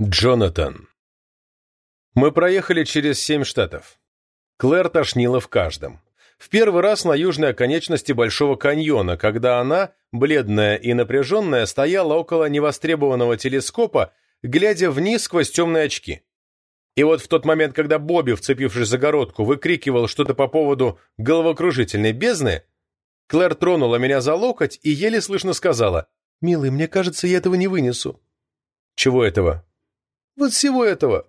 Джонатан. Мы проехали через 7 штатов. Клэр тошнила в каждом. В первый раз на южной оконечности Большого каньона, когда она, бледная и напряженная, стояла около невостребованного телескопа, глядя вниз сквозь темные очки. И вот в тот момент, когда Бобби, вцепившись в загородку, выкрикивал что-то по поводу головокружительной бездны, Клэр тронула меня за локоть и еле слышно сказала: «Милый, мне кажется, я этого не вынесу». «Чего этого?» «Вот всего этого».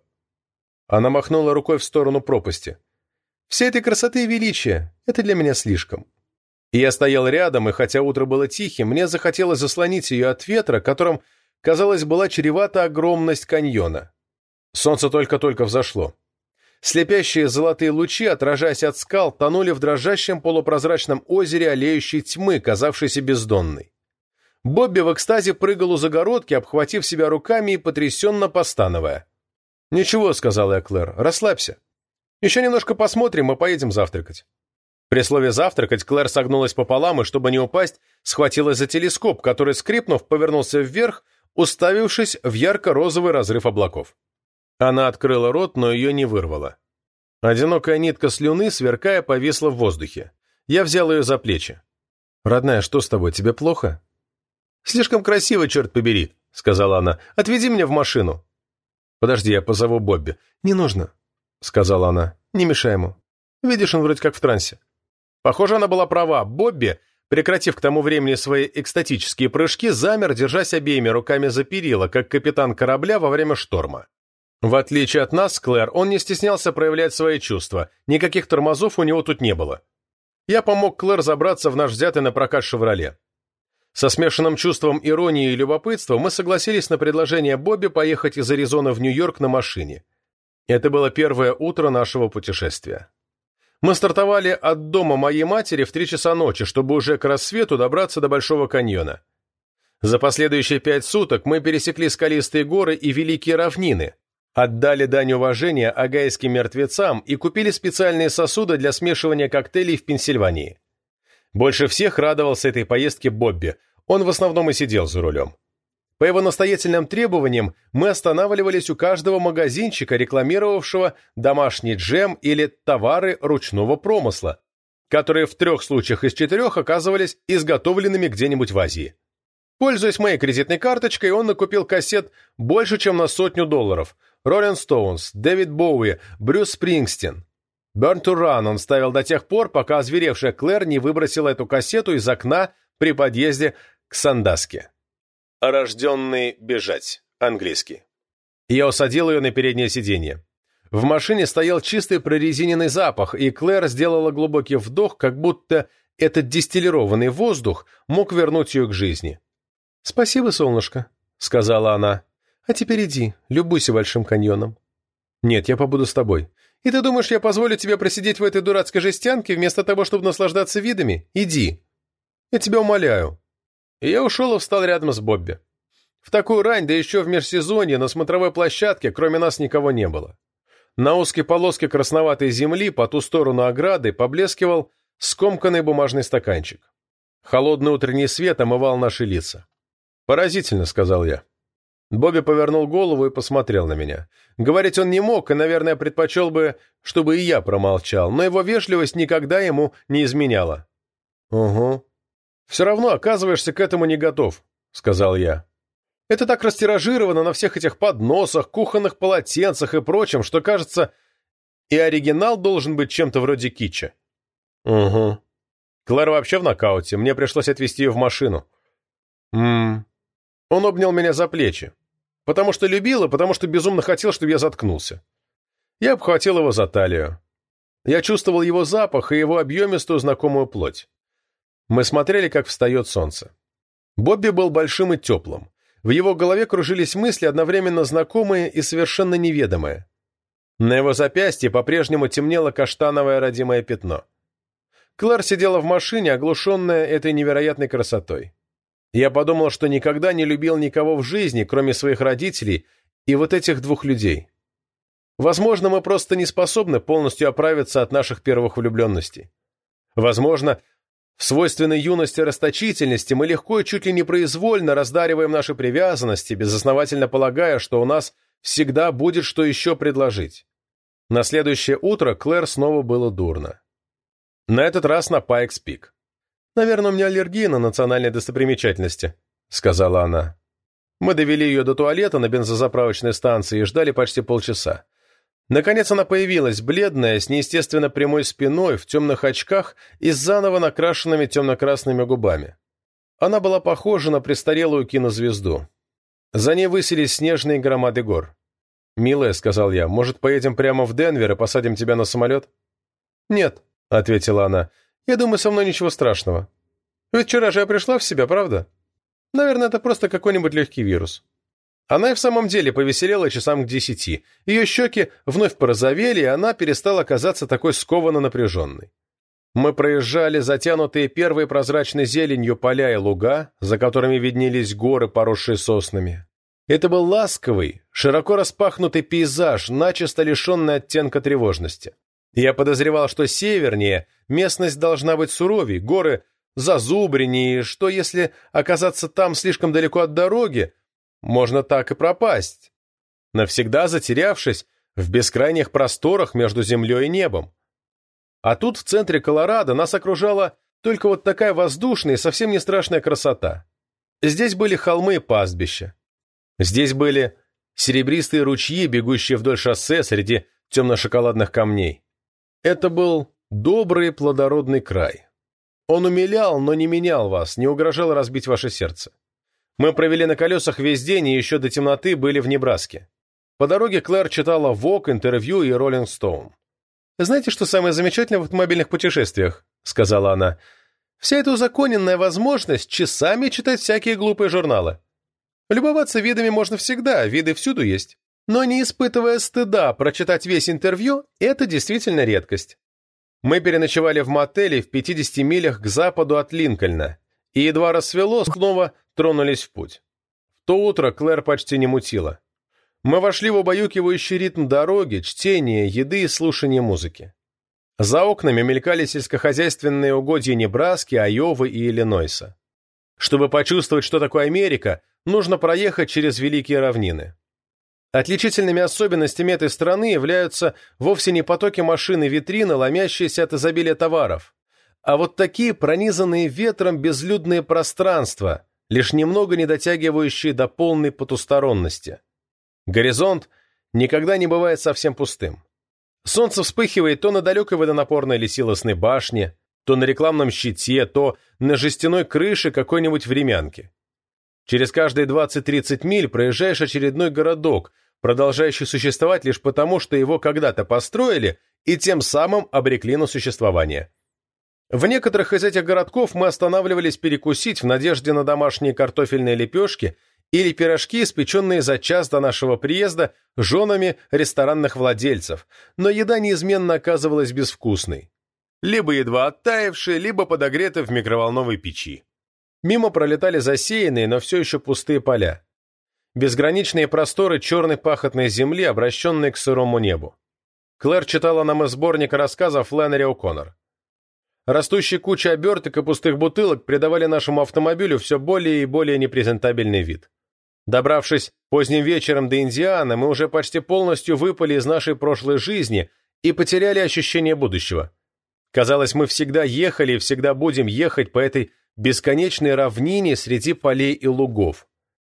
Она махнула рукой в сторону пропасти. «Вся этой красоты и величия — это для меня слишком». И я стоял рядом, и хотя утро было тихим, мне захотелось заслонить ее от ветра, которым, казалось, была чревата огромность каньона. Солнце только-только взошло. Слепящие золотые лучи, отражаясь от скал, тонули в дрожащем полупрозрачном озере олеющей тьмы, казавшейся бездонной. Бобби в экстазе прыгал у загородки, обхватив себя руками и потрясенно постановая. «Ничего», — сказала я Клэр, — «расслабься. Еще немножко посмотрим и поедем завтракать». При слове «завтракать» Клэр согнулась пополам и, чтобы не упасть, схватилась за телескоп, который, скрипнув, повернулся вверх, уставившись в ярко-розовый разрыв облаков. Она открыла рот, но ее не вырвало. Одинокая нитка слюны, сверкая, повисла в воздухе. Я взял ее за плечи. «Родная, что с тобой, тебе плохо?» «Слишком красиво, черт побери», — сказала она. «Отведи меня в машину». «Подожди, я позову Бобби». «Не нужно», — сказала она. «Не мешай ему. Видишь, он вроде как в трансе». Похоже, она была права. Бобби, прекратив к тому времени свои экстатические прыжки, замер, держась обеими руками за перила, как капитан корабля во время шторма. В отличие от нас, Клэр, он не стеснялся проявлять свои чувства. Никаких тормозов у него тут не было. Я помог Клэр забраться в наш взятый на прокат «Шевроле». Со смешанным чувством иронии и любопытства мы согласились на предложение Бобби поехать из Аризоны в Нью-Йорк на машине. Это было первое утро нашего путешествия. Мы стартовали от дома моей матери в 3 часа ночи, чтобы уже к рассвету добраться до Большого каньона. За последующие 5 суток мы пересекли скалистые горы и великие равнины, отдали дань уважения огайским мертвецам и купили специальные сосуды для смешивания коктейлей в Пенсильвании. Больше всех радовался этой поездке Бобби. Он в основном и сидел за рулем. По его настоятельным требованиям мы останавливались у каждого магазинчика, рекламировавшего домашний джем или товары ручного промысла, которые в 3 случаях из 4 оказывались изготовленными где-нибудь в Азии. Пользуясь моей кредитной карточкой, он накупил кассет больше, чем на $100. Rolling Stones, Дэвид Боуи, Брюс Спрингстин. Burn to Run он ставил до тех пор, пока озверевшая Клэр не выбросила эту кассету из окна при подъезде к Сандаске. «Рожденный бежать», английский. Я усадил ее на переднее сиденье. В машине стоял чистый прорезиненный запах, и Клэр сделала глубокий вдох, как будто этот дистиллированный воздух мог вернуть ее к жизни. «Спасибо, солнышко», — сказала она. «А теперь иди, любуйся Большим каньоном». «Нет, я побуду с тобой». «И ты думаешь, я позволю тебе просидеть в этой дурацкой жестянке вместо того, чтобы наслаждаться видами? Иди. Я тебя умоляю». И я ушел и встал рядом с Бобби. В такую рань, да еще в межсезонье, на смотровой площадке, кроме нас никого не было. На узкой полоске красноватой земли по ту сторону ограды поблескивал скомканный бумажный стаканчик. Холодный утренний свет омывал наши лица. «Поразительно», — сказал я. Бобби повернул голову и посмотрел на меня. Говорить он не мог, и, наверное, предпочел бы, чтобы и я промолчал, но его вежливость никогда ему не изменяла. «Угу. Все равно оказываешься к этому не готов», — сказал я. «Это так растиражировано на всех этих подносах, кухонных полотенцах и прочем, что, кажется, и оригинал должен быть чем-то вроде китча». «Угу. Клэр вообще в нокауте, мне пришлось отвезти ее в машину». Он обнял меня за плечи. Потому что любил и потому что безумно хотел, чтобы я заткнулся. Я обхватил его за талию. Я чувствовал его запах и его объемистую знакомую плоть. Мы смотрели, как встает солнце. Бобби был большим и теплым. В его голове кружились мысли, одновременно знакомые и совершенно неведомые. На его запястье по-прежнему темнело каштановое родимое пятно. Клэр сидела в машине, оглушенная этой невероятной красотой. Я подумал, что никогда не любил никого в жизни, кроме своих родителей и вот этих 2 людей. Возможно, мы просто не способны полностью оправиться от наших первых влюбленностей. Возможно, в свойственной юности расточительности мы легко и чуть ли не произвольно раздариваем наши привязанности, безосновательно полагая, что у нас всегда будет что еще предложить. На следующее утро Клэр снова было дурно. На этот раз на Пайкс-Пик. «Наверное, у меня аллергия на национальные достопримечательности», — сказала она. Мы довели ее до туалета на бензозаправочной станции и ждали почти полчаса. Наконец она появилась, бледная, с неестественно прямой спиной, в темных очках и с заново накрашенными темно-красными губами. Она была похожа на престарелую кинозвезду. За ней высились снежные громады гор. «Милая», — сказал я, — «может, поедем прямо в Денвер и посадим тебя на самолет?» «Нет», — ответила она, — «я думаю, со мной ничего страшного. Ведь вчера же я пришла в себя, правда? Наверное, это просто какой-нибудь легкий вирус». Она и в самом деле повеселела часам к 10. Ее щеки вновь порозовели, и она перестала казаться такой скованно напряженной. Мы проезжали затянутые первой прозрачной зеленью поля и луга, за которыми виднелись горы, поросшие соснами. Это был ласковый, широко распахнутый пейзаж, начисто лишенный оттенка тревожности. Я подозревал, что севернее местность должна быть суровей, горы зазубреннее, и что если оказаться там слишком далеко от дороги, можно так и пропасть, навсегда затерявшись в бескрайних просторах между землей и небом. А тут в центре Колорадо нас окружала только вот такая воздушная и совсем не страшная красота. Здесь были холмы и пастбища. Здесь были серебристые ручьи, бегущие вдоль шоссе среди темно-шоколадных камней. Это был добрый плодородный край. Он умилял, но не менял вас, не угрожал разбить ваше сердце. Мы провели на колесах весь день и еще до темноты были в Небраске. По дороге Клэр читала Vogue, интервью и Rolling Stone. «Знаете, что самое замечательное в автомобильных путешествиях?» — сказала она. «Вся эта узаконенная возможность часами читать всякие глупые журналы. Любоваться видами можно всегда, виды всюду есть. Но не испытывая стыда прочитать весь интервью — это действительно редкость». Мы переночевали в мотеле в 50 милях к западу от Линкольна, и едва рассвело, снова тронулись в путь. В то утро Клэр почти не мутила. Мы вошли в убаюкивающий ритм дороги, чтения, еды и слушания музыки. За окнами мелькали сельскохозяйственные угодья Небраски, Айовы и Иллинойса. Чтобы почувствовать, что такое Америка, нужно проехать через Великие равнины. Отличительными особенностями этой страны являются вовсе не потоки машин и витрины, ломящиеся от изобилия товаров, а вот такие пронизанные ветром безлюдные пространства, лишь немного не дотягивающие до полной потусторонности. Горизонт никогда не бывает совсем пустым. Солнце вспыхивает то на далекой водонапорной или силосной башне, то на рекламном щите, то на жестяной крыше какой-нибудь времянки. Через каждые 20-30 миль проезжаешь очередной городок, продолжающий существовать лишь потому, что его когда-то построили и тем самым обрекли на существование. В некоторых из этих городков мы останавливались перекусить в надежде на домашние картофельные лепешки или пирожки, испеченные за час до нашего приезда женами ресторанных владельцев, но еда неизменно оказывалась безвкусной. Либо едва оттаившей, либо подогретой в микроволновой печи. Мимо пролетали засеянные, но все еще пустые поля. Безграничные просторы черной пахотной земли, обращенные к сырому небу. Клэр читала нам из сборника рассказов Флэннери О'Коннор. Растущие кучи оберток и пустых бутылок придавали нашему автомобилю все более и более непрезентабельный вид. Добравшись поздним вечером до Индианы, мы уже почти полностью выпали из нашей прошлой жизни и потеряли ощущение будущего. Казалось, мы всегда ехали и всегда будем ехать по этой бесконечной равнине среди полей и лугов.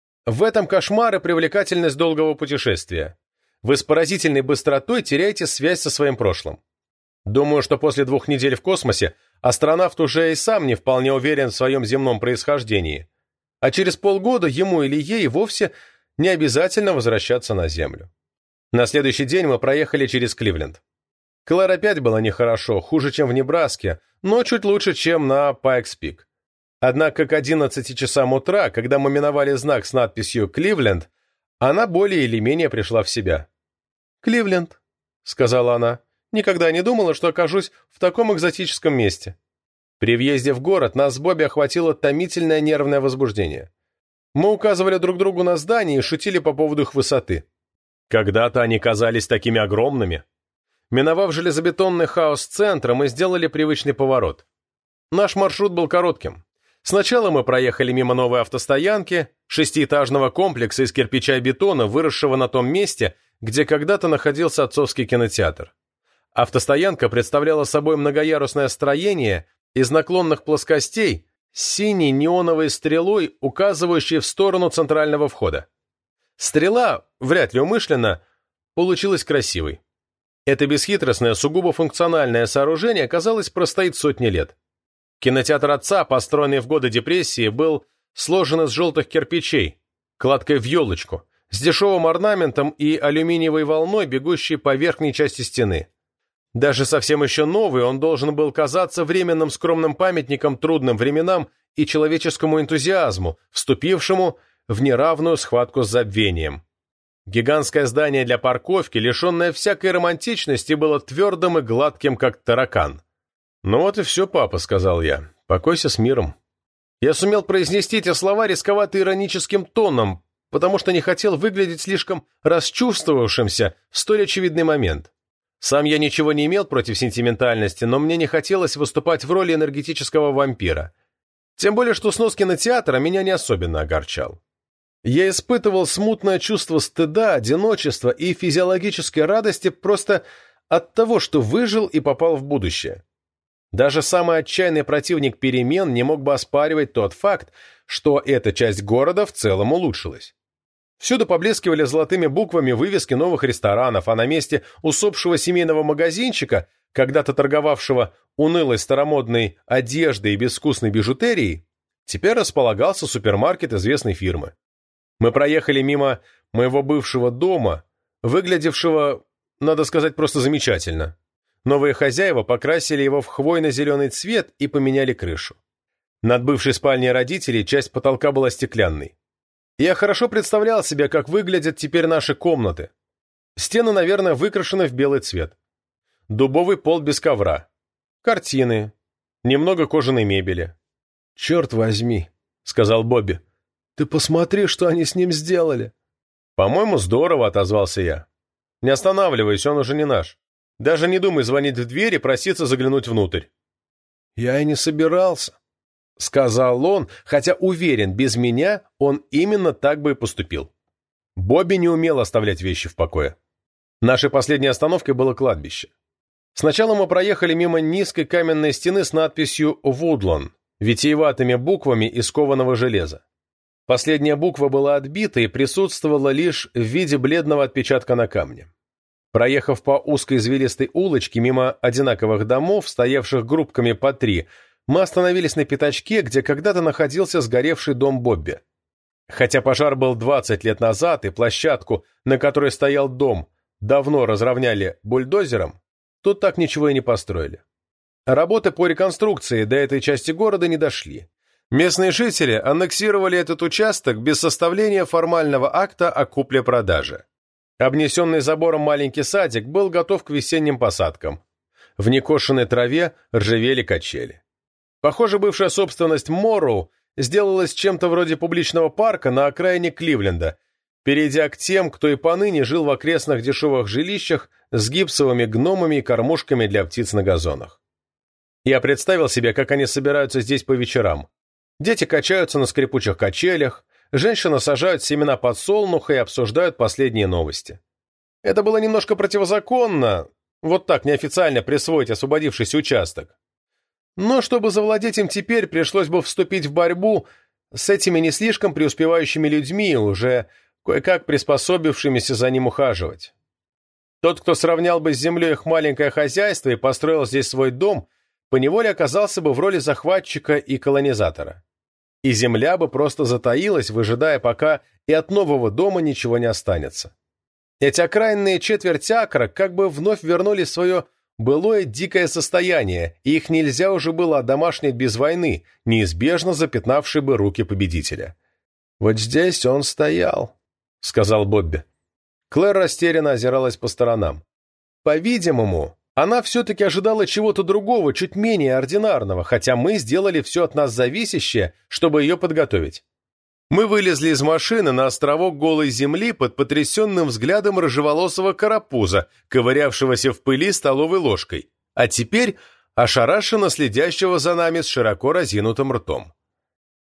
В этом кошмар и привлекательность долгого путешествия. Вы с поразительной быстротой теряете связь со своим прошлым. Думаю, что после 2 недель в космосе астронавт уже и сам не вполне уверен в своем земном происхождении, а через полгода ему или ей вовсе не обязательно возвращаться на Землю. На следующий день мы проехали через Кливленд. Клэр опять было нехорошо, хуже, чем в Небраске, но чуть лучше, чем на Пайкс-Пик. Однако к 11 часам утра, когда мы миновали знак с надписью «Кливленд», она более или менее пришла в себя. «Кливленд», — сказала она, — «никогда не думала, что окажусь в таком экзотическом месте». При въезде в город нас с Бобби охватило томительное нервное возбуждение. Мы указывали друг другу на здания и шутили по поводу их высоты. Когда-то они казались такими огромными. Миновав железобетонный хаос центра, мы сделали привычный поворот. Наш маршрут был коротким. Сначала мы проехали мимо новой автостоянки, шестиэтажного комплекса из кирпича и бетона, выросшего на том месте, где когда-то находился отцовский кинотеатр. Автостоянка представляла собой многоярусное строение из наклонных плоскостей с синей неоновой стрелой, указывающей в сторону центрального входа. Стрела, вряд ли умышленно, получилась красивой. Это бесхитростное, сугубо функциональное сооружение, казалось, простоит сотни лет. Кинотеатр отца, построенный в годы депрессии, был сложен из желтых кирпичей, кладкой в елочку, с дешевым орнаментом и алюминиевой волной, бегущей по верхней части стены. Даже совсем еще новый, он должен был казаться временным скромным памятником трудным временам и человеческому энтузиазму, вступившему в неравную схватку с забвением. Гигантское здание для парковки, лишенное всякой романтичности, было твердым и гладким, как таракан. «Ну вот и все, папа», — сказал я. «Покойся с миром». Я сумел произнести эти слова рисковато-ироническим тоном, потому что не хотел выглядеть слишком расчувствовавшимся в столь очевидный момент. Сам я ничего не имел против сентиментальности, но мне не хотелось выступать в роли энергетического вампира. Тем более, что снос кинотеатра меня не особенно огорчал. Я испытывал смутное чувство стыда, одиночества и физиологической радости просто от того, что выжил и попал в будущее. Даже самый отчаянный противник перемен не мог бы оспаривать тот факт, что эта часть города в целом улучшилась. Всюду поблескивали золотыми буквами вывески новых ресторанов, а на месте усопшего семейного магазинчика, когда-то торговавшего унылой старомодной одеждой и безвкусной бижутерией, теперь располагался супермаркет известной фирмы. Мы проехали мимо моего бывшего дома, выглядевшего, надо сказать, просто замечательно. Новые хозяева покрасили его в хвойно-зеленый цвет и поменяли крышу. Над бывшей спальней родителей часть потолка была стеклянной. Я хорошо представлял себе, как выглядят теперь наши комнаты. Стены, наверное, выкрашены в белый цвет. Дубовый пол без ковра. Картины. Немного кожаной мебели. «Черт возьми», — сказал Бобби. «Ты посмотри, что они с ним сделали». «По-моему, здорово», — отозвался я. «Не останавливайся, он уже не наш. Даже не думай звонить в дверь и проситься заглянуть внутрь». «Я и не собирался», — сказал он, хотя уверен, без меня он именно так бы и поступил. Бобби не умел оставлять вещи в покое. Нашей последней остановкой было кладбище. Сначала мы проехали мимо низкой каменной стены с надписью «Вудлон», витиеватыми буквами из кованого железа. Последняя буква была отбита и присутствовала лишь в виде бледного отпечатка на камне. Проехав по узкой извилистой улочке мимо одинаковых домов, стоявших группками по 3, мы остановились на пятачке, где когда-то находился сгоревший дом Бобби. Хотя пожар был 20 лет назад, и площадку, на которой стоял дом, давно разровняли бульдозером, тут так ничего и не построили. Работы по реконструкции до этой части города не дошли. Местные жители аннексировали этот участок без составления формального акта о купле-продаже. Обнесенный забором маленький садик был готов к весенним посадкам. В некошенной траве ржавели качели. Похоже, бывшая собственность Морроу сделалась чем-то вроде публичного парка на окраине Кливленда, перейдя к тем, кто и поныне жил в окрестных дешевых жилищах с гипсовыми гномами и кормушками для птиц на газонах. Я представил себе, как они собираются здесь по вечерам. Дети качаются на скрипучих качелях, женщины сажают семена подсолнуха и обсуждают последние новости. Это было немножко противозаконно, вот так неофициально присвоить освободившийся участок. Но чтобы завладеть им теперь, пришлось бы вступить в борьбу с этими не слишком преуспевающими людьми, уже кое-как приспособившимися за ним ухаживать. Тот, кто сравнял бы с землей их маленькое хозяйство и построил здесь свой дом, поневоле оказался бы в роли захватчика и колонизатора. И земля бы просто затаилась, выжидая, пока и от нового дома ничего не останется. Эти окраинные четверть акра как бы вновь вернули свое былое дикое состояние, и их нельзя уже было одомашнить без войны, неизбежно запятнавшей бы руки победителя. «Вот здесь он стоял», — сказал Бобби. Клэр растерянно озиралась по сторонам. По-видимому, она все-таки ожидала чего-то другого, чуть менее ординарного, хотя мы сделали все от нас зависящее, чтобы ее подготовить. Мы вылезли из машины на островок голой земли под потрясенным взглядом рыжеволосого карапуза, ковырявшегося в пыли столовой ложкой, а теперь ошарашенно следящего за нами с широко разинутым ртом.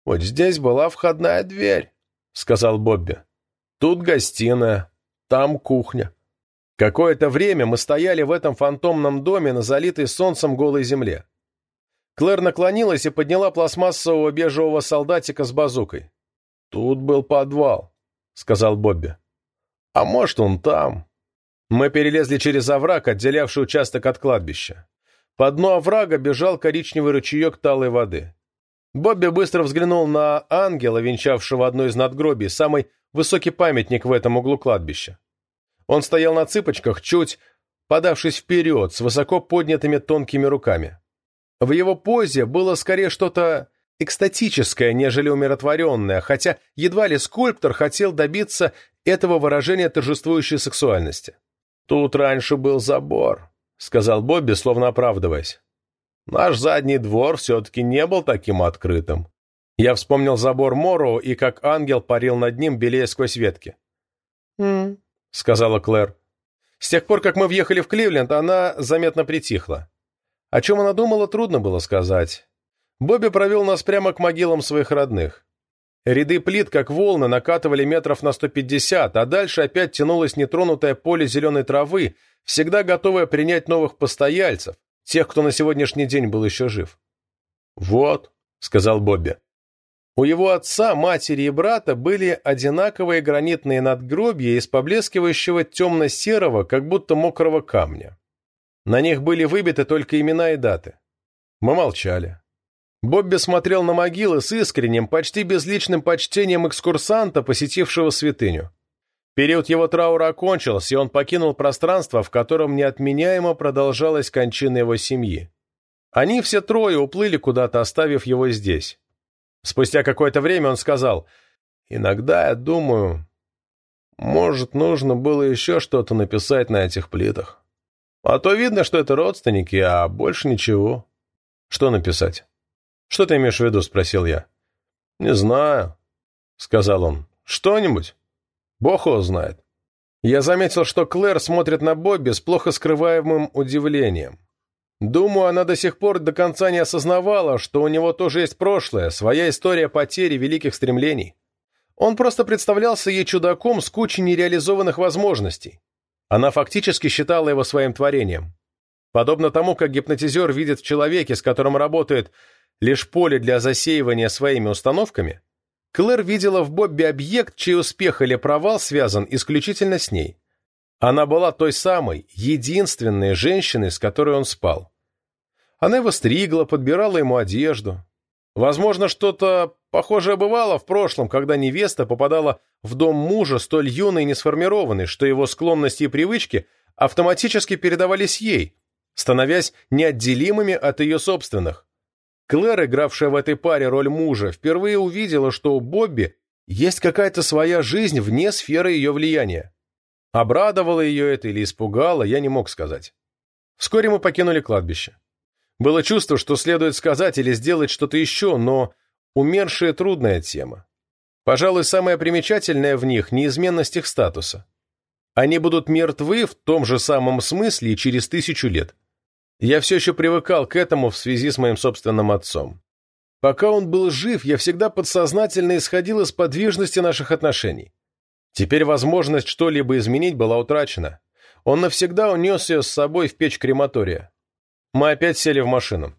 «Вот здесь была входная дверь», — сказал Бобби. «Тут гостиная, там кухня». Какое-то время мы стояли в этом фантомном доме на залитой солнцем голой земле. Клэр наклонилась и подняла пластмассового бежевого солдатика с базукой. «Тут был подвал», — сказал Бобби. «А может, он там». Мы перелезли через овраг, отделявший участок от кладбища. По дну оврага бежал коричневый ручеек талой воды. Бобби быстро взглянул на ангела, венчавшего одно из надгробий, самый высокий памятник в этом углу кладбища. Он стоял на цыпочках, чуть подавшись вперед, с высоко поднятыми тонкими руками. В его позе было скорее что-то экстатическое, нежели умиротворенное, хотя едва ли скульптор хотел добиться этого выражения торжествующей сексуальности. «Тут раньше был забор», — сказал Бобби, словно оправдываясь. «Наш задний двор все-таки не был таким открытым». Я вспомнил забор Морроу и как ангел парил над ним, белея сквозь ветки. — сказала Клэр. С тех пор, как мы въехали в Кливленд, она заметно притихла. О чем она думала, трудно было сказать. Бобби провел нас прямо к могилам своих родных. Ряды плит, как волны, накатывали метров на 150, а дальше опять тянулось нетронутое поле зеленой травы, всегда готовое принять новых постояльцев, тех, кто на сегодняшний день был еще жив. «Вот», — сказал Бобби. У его отца, матери и брата были одинаковые гранитные надгробья из поблескивающего темно-серого, как будто мокрого камня. На них были выбиты только имена и даты. Мы молчали. Бобби смотрел на могилы с искренним, почти безличным почтением экскурсанта, посетившего святыню. Период его траура окончился, и он покинул пространство, в котором неотменяемо продолжалась кончина его семьи. Они все трое уплыли куда-то, оставив его здесь. Спустя какое-то время он сказал: «Иногда я думаю, может, нужно было еще что-то написать на этих плитах. А то видно, что это родственники, а больше ничего». «Что написать?» «Что ты имеешь в виду?» — спросил я. «Не знаю», — сказал он. «Что-нибудь? Бог его знает». Я заметил, что Клэр смотрит на Бобби с плохо скрываемым удивлением. Думаю, она до сих пор до конца не осознавала, что у него тоже есть прошлое, своя история потери великих стремлений. Он просто представлялся ей чудаком с кучей нереализованных возможностей. Она фактически считала его своим творением. Подобно тому, как гипнотизер видит в человеке, с которым работает, лишь поле для засеивания своими установками, Клэр видела в Бобби объект, чей успех или провал связан исключительно с ней. Она была той самой, единственной женщиной, с которой он спал. Она его стригла, подбирала ему одежду. Возможно, что-то похожее бывало в прошлом, когда невеста попадала в дом мужа столь юной и несформированной, что его склонности и привычки автоматически передавались ей, становясь неотделимыми от ее собственных. Клэр, игравшая в этой паре роль мужа, впервые увидела, что у Бобби есть какая-то своя жизнь вне сферы ее влияния. Обрадовало ее это или испугало, я не мог сказать. Вскоре мы покинули кладбище. Было чувство, что следует сказать или сделать что-то еще, но умершие — трудная тема. Пожалуй, самое примечательное в них — неизменность их статуса. Они будут мертвы в том же самом смысле и через 1000 лет. Я все еще привыкал к этому в связи с моим собственным отцом. Пока он был жив, я всегда подсознательно исходил из подвижности наших отношений. Теперь возможность что-либо изменить была утрачена. Он навсегда унес ее с собой в печь крематория. Мы опять сели в машину.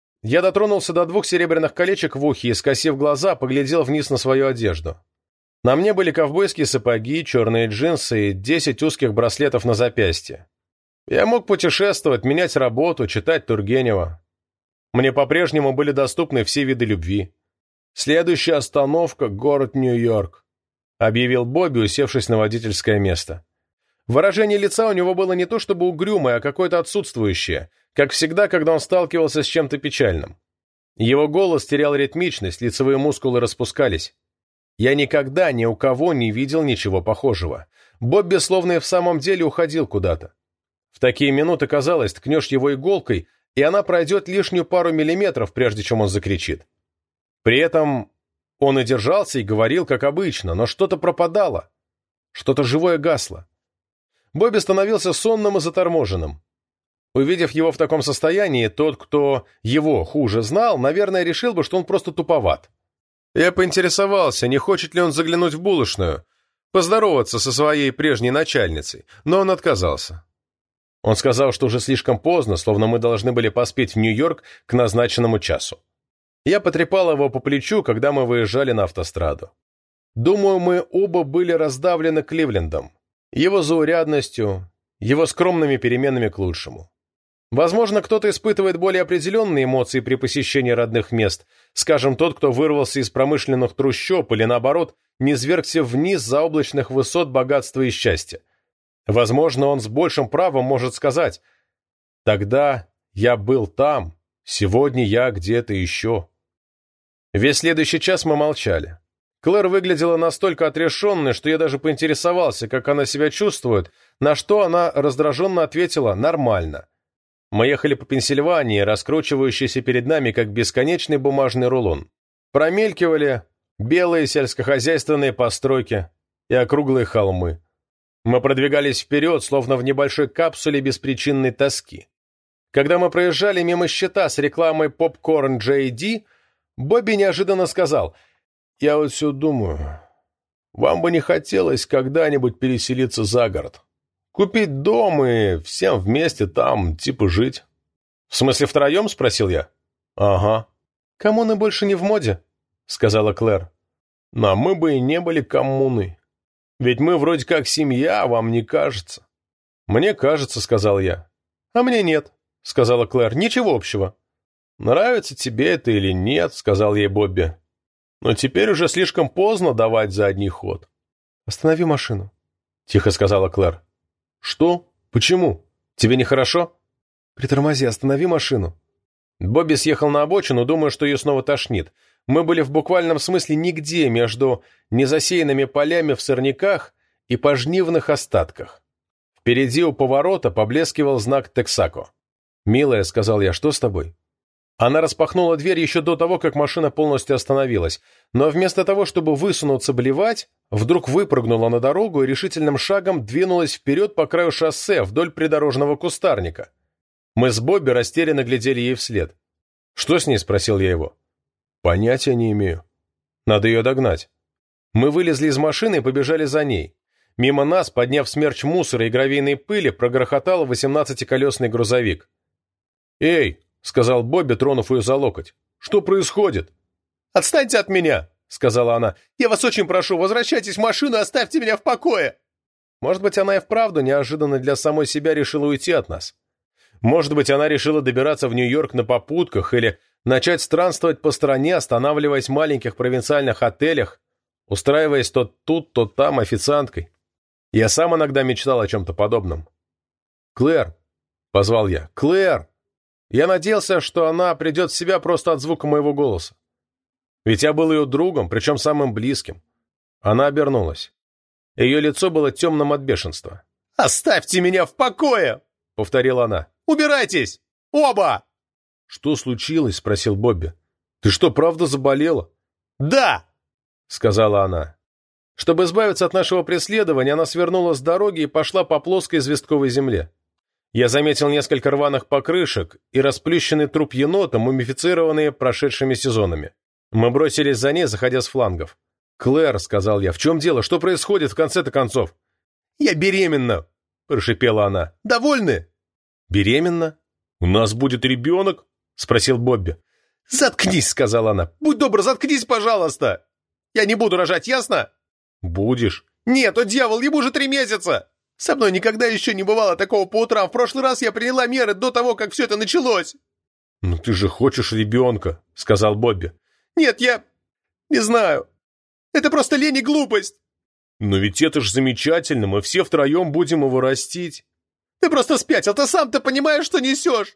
Я дотронулся до 2 серебряных колечек в ухе и, скосив глаза, поглядел вниз на свою одежду. На мне были ковбойские сапоги, черные джинсы и 10 узких браслетов на запястье. Я мог путешествовать, менять работу, читать Тургенева. Мне по-прежнему были доступны все виды любви. «Следующая остановка — город Нью-Йорк», — объявил Бобби, усевшись на водительское место. Выражение лица у него было не то чтобы угрюмое, а какое-то отсутствующее, как всегда, когда он сталкивался с чем-то печальным. Его голос терял ритмичность, лицевые мускулы распускались. Я никогда ни у кого не видел ничего похожего. Бобби словно и в самом деле уходил куда-то. В такие минуты, казалось, ткнешь его иголкой, и она пройдет лишнюю пару миллиметров, прежде чем он закричит. При этом он и держался, и говорил, как обычно, но что-то пропадало, что-то живое гасло. Бобби становился сонным и заторможенным. Увидев его в таком состоянии, тот, кто его хуже знал, наверное, решил бы, что он просто туповат. Я поинтересовался, не хочет ли он заглянуть в булочную, поздороваться со своей прежней начальницей, но он отказался. Он сказал, что уже слишком поздно, словно мы должны были поспеть в Нью-Йорк к назначенному часу. Я потрепал его по плечу, когда мы выезжали на автостраду. Думаю, мы оба были раздавлены Кливлендом, его заурядностью, его скромными переменами к лучшему. Возможно, кто-то испытывает более определенные эмоции при посещении родных мест, скажем, тот, кто вырвался из промышленных трущоб или, наоборот, низвергся вниз за облачных высот богатства и счастья. Возможно, он с большим правом может сказать: «Тогда я был там, сегодня я где-то еще». Весь следующий час мы молчали. Клэр выглядела настолько отрешенной, что я даже поинтересовался, как она себя чувствует, на что она раздраженно ответила «нормально». Мы ехали по Пенсильвании, раскручивающейся перед нами, как бесконечный бумажный рулон. Промелькивали белые сельскохозяйственные постройки и округлые холмы. Мы продвигались вперед, словно в небольшой капсуле беспричинной тоски. Когда мы проезжали мимо щита с рекламой Popcorn J.D., Бобби неожиданно сказал: «Я вот все думаю, вам бы не хотелось когда-нибудь переселиться за город? Купить дом и всем вместе там, типа, жить». «В смысле, втроем?» — спросил я. «Ага». «Коммуны больше не в моде», — сказала Клэр. «Но мы бы и не были коммуной. Ведь мы вроде как семья, вам не кажется?» «Мне кажется», — сказал я. «А мне нет», — сказала Клэр. «Ничего общего». «Нравится тебе это или нет», — сказал ей Бобби. «Но теперь уже слишком поздно давать задний ход». «Останови машину», — тихо сказала Клэр. «Что? Почему? Тебе нехорошо?» «Притормози, останови машину». Бобби съехал на обочину, думая, что ее снова тошнит. Мы были в буквальном смысле нигде между незасеянными полями в сорняках и пожнивных остатках. Впереди у поворота поблескивал знак Texaco. «Милая», — сказал я, — «что с тобой?» Она распахнула дверь еще до того, как машина полностью остановилась, но вместо того, чтобы высунуться блевать, вдруг выпрыгнула на дорогу и решительным шагом двинулась вперед по краю шоссе вдоль придорожного кустарника. Мы с Бобби растерянно глядели ей вслед. «Что с ней?» — спросил я его. «Понятия не имею. Надо ее догнать». Мы вылезли из машины и побежали за ней. Мимо нас, подняв смерч мусора и гравийной пыли, прогрохотал 18-колесный грузовик. «Эй!» — сказал Бобби, тронув ее за локоть. «Что происходит?» «Отстаньте от меня!» — сказала она. «Я вас очень прошу, возвращайтесь в машину и оставьте меня в покое!» Может быть, она и вправду неожиданно для самой себя решила уйти от нас. Может быть, она решила добираться в Нью-Йорк на попутках или начать странствовать по стране, останавливаясь в маленьких провинциальных отелях, устраиваясь то тут, то там официанткой. Я сам иногда мечтал о чем-то подобном. «Клэр!» — позвал я. «Клэр!» Я надеялся, что она придет в себя просто от звука моего голоса. Ведь я был ее другом, причем самым близким. Она обернулась. Ее лицо было темным от бешенства. «Оставьте меня в покое!» — повторила она. «Убирайтесь! Оба!» «Что случилось?» — спросил Бобби. «Ты что, правда заболела?» «Да!» — сказала она. Чтобы избавиться от нашего преследования, она свернула с дороги и пошла по плоской известковой земле. Я заметил несколько рваных покрышек и расплющенный труп енота, мумифицированные прошедшими сезонами. Мы бросились за ней, заходя с флангов. «Клэр», — сказал я, — «в чем дело? Что происходит в конце-то концов?» «Я беременна», — прошипела она. «Довольны?» «Беременна? У нас будет ребенок?» — спросил Бобби. «Заткнись», — сказала она. «Будь добр, заткнись, пожалуйста. Я не буду рожать, ясно?» «Будешь». «Нет, о дьявол, ему же 3 месяца!» Со мной никогда еще не бывало такого по утрам. В прошлый раз я приняла меры до того, как все это началось». «Ну ты же хочешь ребенка», — сказал Бобби. «Нет, я не знаю. Это просто лень и глупость». «Но ведь это ж замечательно, мы все втроем будем его растить». «Ты просто спятил, ты сам-то понимаешь, что несешь».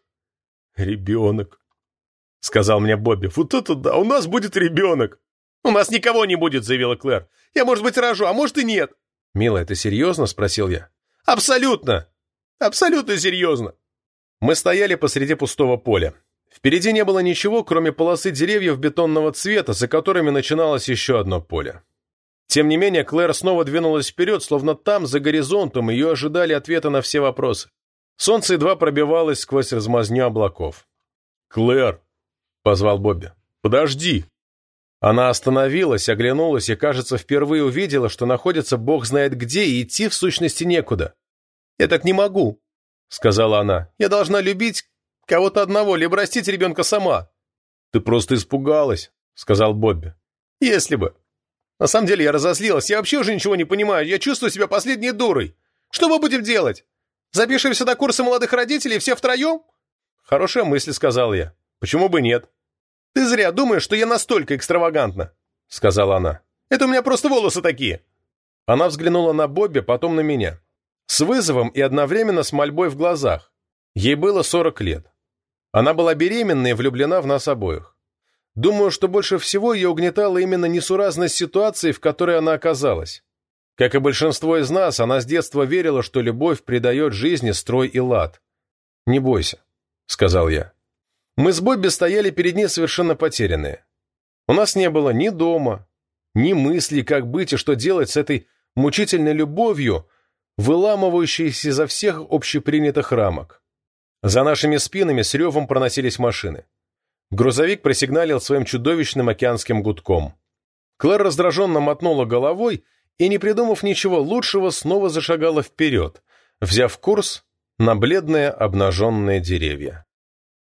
«Ребенок», — сказал мне Бобби. «Вот это да, у нас будет ребенок». «У нас никого не будет», — заявила Клэр. «Я, может быть, рожу, а может и нет». «Милая, ты серьезно?» — спросил я. «Абсолютно! Абсолютно серьезно!» Мы стояли посреди пустого поля. Впереди не было ничего, кроме полосы деревьев бетонного цвета, за которыми начиналось еще одно поле. Тем не менее, Клэр снова двинулась вперед, словно там, за горизонтом, ее ожидали ответы на все вопросы. Солнце едва пробивалось сквозь размазню облаков. «Клэр!» — позвал Бобби. «Подожди!» Она остановилась, оглянулась и, кажется, впервые увидела, что находится бог знает где, и идти в сущности некуда. «Я так не могу», — сказала она. «Я должна любить кого-то одного, либо растить ребенка сама». «Ты просто испугалась», — сказал Бобби. «Если бы. На самом деле я разозлилась. Я вообще уже ничего не понимаю. Я чувствую себя последней дурой. Что мы будем делать? Запишемся на курсы молодых родителей все втроем?» «Хорошая мысль», — сказал я. «Почему бы нет?» «Ты зря думаешь, что я настолько экстравагантна», — сказала она. «Это у меня просто волосы такие». Она взглянула на Бобби, потом на меня. С вызовом и одновременно с мольбой в глазах. Ей было 40 лет. Она была беременна и влюблена в нас обоих. Думаю, что больше всего ее угнетала именно несуразность ситуации, в которой она оказалась. Как и большинство из нас, она с детства верила, что любовь придает жизни строй и лад. «Не бойся», — сказал я. Мы с Бобби стояли перед ней совершенно потерянные. У нас не было ни дома, ни мыслей, как быть и что делать с этой мучительной любовью, выламывающейся изо всех общепринятых рамок. За нашими спинами с ревом проносились машины. Грузовик просигналил своим чудовищным океанским гудком. Клэр раздраженно мотнула головой и, не придумав ничего лучшего, снова зашагала вперед, взяв курс на бледные обнаженные деревья.